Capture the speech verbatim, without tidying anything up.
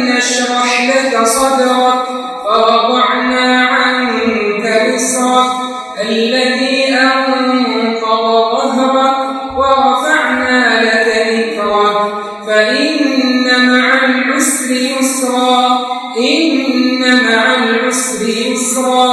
نشرح لك صدرك ووضعنا عنك وزرك الذي أنقض ظهرك ورفعنا لك ذكرك فإن مع العسر يسرا إن مع العسر يسرا